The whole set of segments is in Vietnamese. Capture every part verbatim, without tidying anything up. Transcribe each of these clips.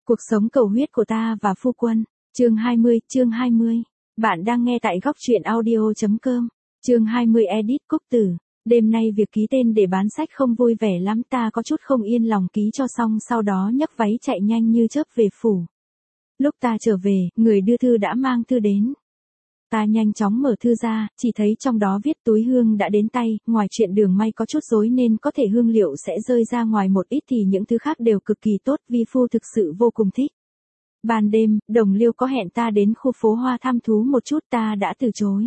Cuộc sống cầu huyết của ta và phu quân. Chương hai mươi, chương hai mươi. Bạn đang nghe tại góc truyện audio chấm com. Chương hai mươi edit Cúc Tử. Đêm nay việc ký tên để bán sách không vui vẻ lắm, ta có chút không yên lòng ký cho xong, sau đó nhấc váy chạy nhanh như chớp về phủ. Lúc ta trở về, người đưa thư đã mang thư đến. Ta nhanh chóng mở thư ra, chỉ thấy trong đó viết túi hương đã đến tay, ngoài chuyện đường may có chút rối nên có thể hương liệu sẽ rơi ra ngoài một ít thì những thứ khác đều cực kỳ tốt, vi phu thực sự vô cùng thích. Ban đêm, Đồng Liêu có hẹn ta đến khu phố hoa thăm thú một chút, ta đã từ chối.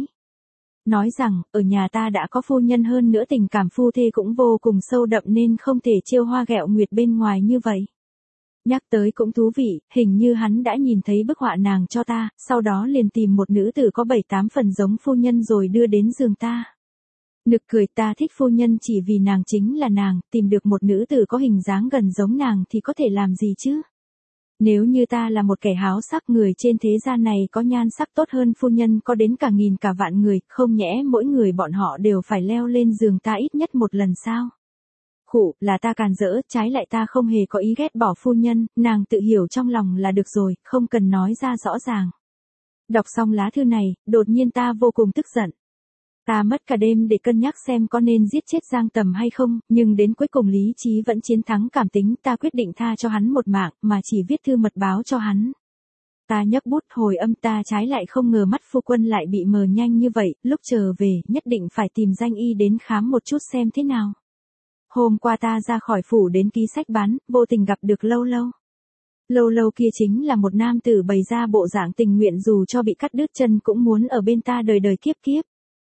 Nói rằng, ở nhà ta đã có phu nhân, hơn nữa tình cảm phu thê cũng vô cùng sâu đậm nên không thể trêu hoa ghẹo nguyệt bên ngoài như vậy. Nhắc tới cũng thú vị, hình như hắn đã nhìn thấy bức họa nàng cho ta, sau đó liền tìm một nữ tử có bảy tám phần giống phu nhân rồi đưa đến giường ta. Nực cười, ta thích phu nhân chỉ vì nàng chính là nàng, tìm được một nữ tử có hình dáng gần giống nàng thì có thể làm gì chứ? Nếu như ta là một kẻ háo sắc, người trên thế gian này có nhan sắc tốt hơn phu nhân có đến cả nghìn cả vạn người, không nhẽ mỗi người bọn họ đều phải leo lên giường ta ít nhất một lần sao? Khụ, là ta càn rỡ, trái lại ta không hề có ý ghét bỏ phu nhân, nàng tự hiểu trong lòng là được rồi, không cần nói ra rõ ràng. Đọc xong lá thư này, đột nhiên ta vô cùng tức giận. Ta mất cả đêm để cân nhắc xem có nên giết chết Giang Tầm hay không, nhưng đến cuối cùng lý trí vẫn chiến thắng cảm tính, ta quyết định tha cho hắn một mạng, mà chỉ viết thư mật báo cho hắn. Ta nhấc bút hồi âm, ta trái lại không ngờ mắt phu quân lại bị mờ nhanh như vậy, lúc trở về, nhất định phải tìm danh y đến khám một chút xem thế nào. Hôm qua ta ra khỏi phủ đến ký sách bán, vô tình gặp được Lâu Lâu. Lâu Lâu kia chính là một nam tử bày ra bộ dạng tình nguyện dù cho bị cắt đứt chân cũng muốn ở bên ta đời đời kiếp kiếp.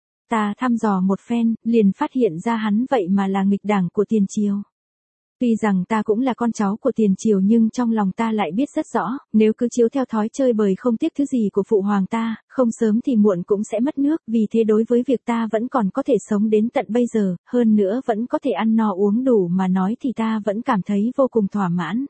Ta thăm dò một phen, liền phát hiện ra hắn vậy mà là nghịch đảng của tiền triều. Tuy rằng ta cũng là con cháu của tiền triều nhưng trong lòng ta lại biết rất rõ, nếu cứ chiếu theo thói chơi bời không tiếc thứ gì của phụ hoàng ta, không sớm thì muộn cũng sẽ mất nước, vì thế đối với việc ta vẫn còn có thể sống đến tận bây giờ, hơn nữa vẫn có thể ăn no uống đủ mà nói thì ta vẫn cảm thấy vô cùng thỏa mãn.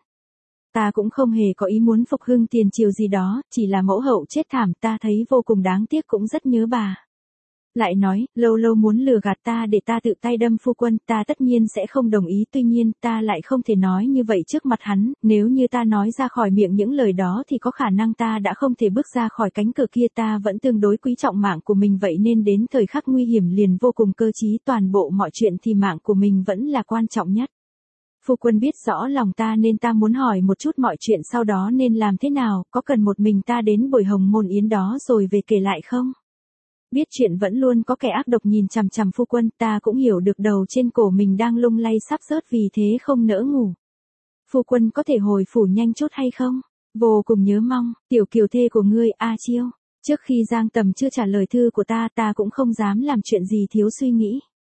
Ta cũng không hề có ý muốn phục hưng tiền triều gì đó, chỉ là mẫu hậu chết thảm ta thấy vô cùng đáng tiếc, cũng rất nhớ bà. Lại nói, Lâu Lâu muốn lừa gạt ta để ta tự tay đâm phu quân, ta tất nhiên sẽ không đồng ý, tuy nhiên ta lại không thể nói như vậy trước mặt hắn, nếu như ta nói ra khỏi miệng những lời đó thì có khả năng ta đã không thể bước ra khỏi cánh cửa kia, ta vẫn tương đối quý trọng mạng của mình vậy nên đến thời khắc nguy hiểm liền vô cùng cơ trí, toàn bộ mọi chuyện thì mạng của mình vẫn là quan trọng nhất. Phu quân biết rõ lòng ta nên ta muốn hỏi một chút mọi chuyện sau đó nên làm thế nào, có cần một mình ta đến buổi hồng môn yến đó rồi về kể lại không? Biết chuyện vẫn luôn có kẻ ác độc nhìn chằm chằm phu quân, ta cũng hiểu được đầu trên cổ mình đang lung lay sắp rớt vì thế không nỡ ngủ. Phu quân có thể hồi phủ nhanh chút hay không? Vô cùng nhớ mong, tiểu kiều thê của ngươi, A Chiêu. Trước khi Giang Tầm chưa trả lời thư của ta, ta cũng không dám làm chuyện gì thiếu suy nghĩ.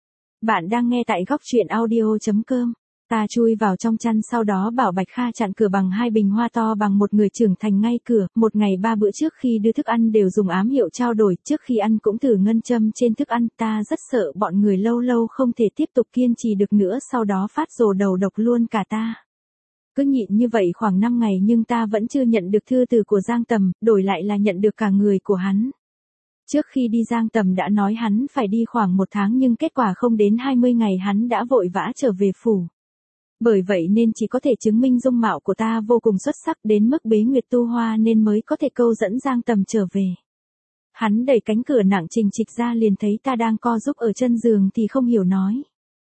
Bạn đang nghe tại góc truyện audio chấm com. Ta chui vào trong chăn, sau đó bảo Bạch Kha chặn cửa bằng hai bình hoa to bằng một người trưởng thành ngay cửa, một ngày ba bữa trước khi đưa thức ăn đều dùng ám hiệu trao đổi, trước khi ăn cũng thử ngân châm trên thức ăn, ta rất sợ bọn người Lâu Lâu không thể tiếp tục kiên trì được nữa sau đó phát rồ đầu độc luôn cả ta. Cứ nhịn như vậy khoảng năm ngày nhưng ta vẫn chưa nhận được thư từ của Giang Tầm, đổi lại là nhận được cả người của hắn. Trước khi đi Giang Tầm đã nói hắn phải đi khoảng một tháng nhưng kết quả không đến hai mươi ngày hắn đã vội vã trở về phủ. Bởi vậy nên chỉ có thể chứng minh dung mạo của ta vô cùng xuất sắc đến mức bế nguyệt tu hoa nên mới có thể câu dẫn Giang Tầm trở về. Hắn đẩy cánh cửa nặng trình trịch ra liền thấy ta đang co giúp ở chân giường thì không hiểu nói.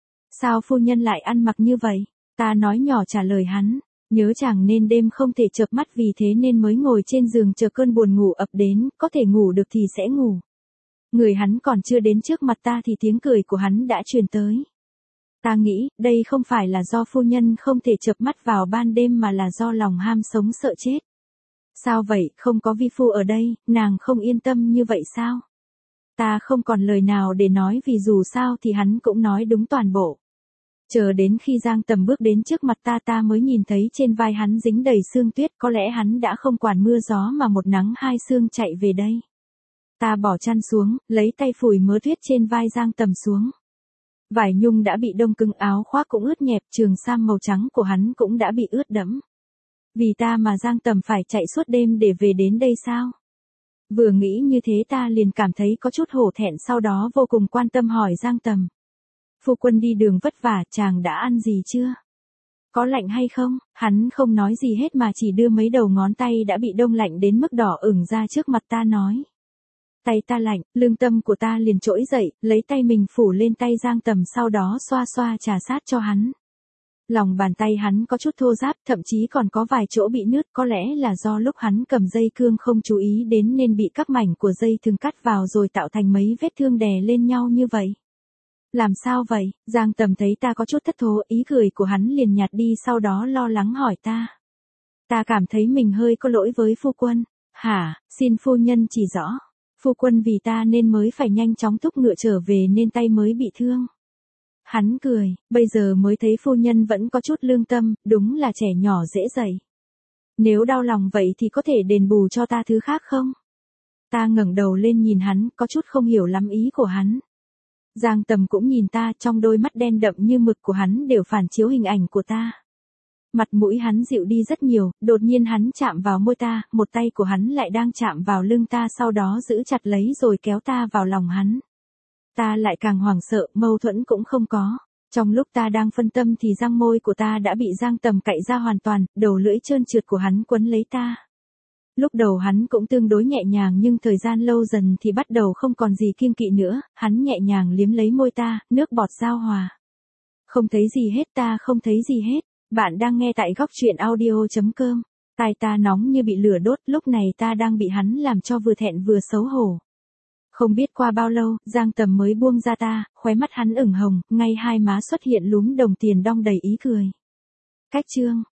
Sao phu nhân lại ăn mặc như vậy? Ta nói nhỏ trả lời hắn. Nhớ chàng nên đêm không thể chợp mắt vì thế nên mới ngồi trên giường chờ cơn buồn ngủ ập đến, có thể ngủ được thì sẽ ngủ. Người hắn còn chưa đến trước mặt ta thì tiếng cười của hắn đã truyền tới. Ta nghĩ, đây không phải là do phu nhân không thể chợp mắt vào ban đêm mà là do lòng ham sống sợ chết. Sao vậy, không có vi phu ở đây, nàng không yên tâm như vậy sao? Ta không còn lời nào để nói vì dù sao thì hắn cũng nói đúng toàn bộ. Chờ đến khi Giang Tầm bước đến trước mặt ta ta mới nhìn thấy trên vai hắn dính đầy sương tuyết, có lẽ hắn đã không quản mưa gió mà một nắng hai sương chạy về đây. Ta bỏ chăn xuống, lấy tay phủi mớ tuyết trên vai Giang Tầm xuống. Vải nhung đã bị đông cứng, áo khoác cũng ướt nhẹp, trường sam màu trắng của hắn cũng đã bị ướt đẫm. Vì ta mà Giang Tầm phải chạy suốt đêm để về đến đây sao? Vừa nghĩ như thế ta liền cảm thấy có chút hổ thẹn, sau đó vô cùng quan tâm hỏi Giang Tầm. Phu quân đi đường vất vả, chàng đã ăn gì chưa? có lạnh hay không? Hắn không nói gì hết mà chỉ đưa mấy đầu ngón tay đã bị đông lạnh đến mức đỏ ửng ra trước mặt ta nói. Tay ta lạnh, lương tâm của ta liền trỗi dậy, lấy tay mình phủ lên tay Giang Tầm sau đó xoa xoa trà sát cho hắn. Lòng bàn tay hắn có chút thô ráp, thậm chí còn có vài chỗ bị nứt, có lẽ là do lúc hắn cầm dây cương không chú ý đến nên bị các mảnh của dây thừng cắt vào rồi tạo thành mấy vết thương đè lên nhau như vậy. Làm sao vậy? Giang Tầm thấy ta có chút thất thố, ý cười của hắn liền nhạt đi, sau đó lo lắng hỏi ta. Ta cảm thấy mình hơi có lỗi với phu quân. Hả, xin phu nhân chỉ rõ. Phu quân vì ta nên mới phải nhanh chóng thúc ngựa trở về nên tay mới bị thương. Hắn cười, bây giờ mới thấy phu nhân vẫn có chút lương tâm, đúng là trẻ nhỏ dễ dạy. Nếu đau lòng vậy thì có thể đền bù cho ta thứ khác không? Ta ngẩng đầu lên nhìn hắn, có chút không hiểu lắm ý của hắn. Giang Tầm cũng nhìn ta, trong đôi mắt đen đậm như mực của hắn đều phản chiếu hình ảnh của ta. Mặt mũi hắn dịu đi rất nhiều, đột nhiên hắn chạm vào môi ta, một tay của hắn lại đang chạm vào lưng ta, sau đó giữ chặt lấy rồi kéo ta vào lòng hắn. Ta lại càng hoảng sợ, mâu thuẫn cũng không có. Trong lúc ta đang phân tâm thì răng môi của ta đã bị Giang Tầm cạy ra hoàn toàn, đầu lưỡi trơn trượt của hắn quấn lấy ta. Lúc đầu hắn cũng tương đối nhẹ nhàng nhưng thời gian lâu dần thì bắt đầu không còn gì kiêng kỵ nữa, hắn nhẹ nhàng liếm lấy môi ta, nước bọt giao hòa. Không thấy gì hết, ta không thấy gì hết. Bạn đang nghe tại góc truyện audio chấm com. Tai ta nóng như bị lửa đốt, lúc này ta đang bị hắn làm cho vừa thẹn vừa xấu hổ. Không biết qua bao lâu, Giang Tầm mới buông ra ta, khóe mắt hắn ửng hồng, ngay hai má xuất hiện lúm đồng tiền đong đầy ý cười. Cách chương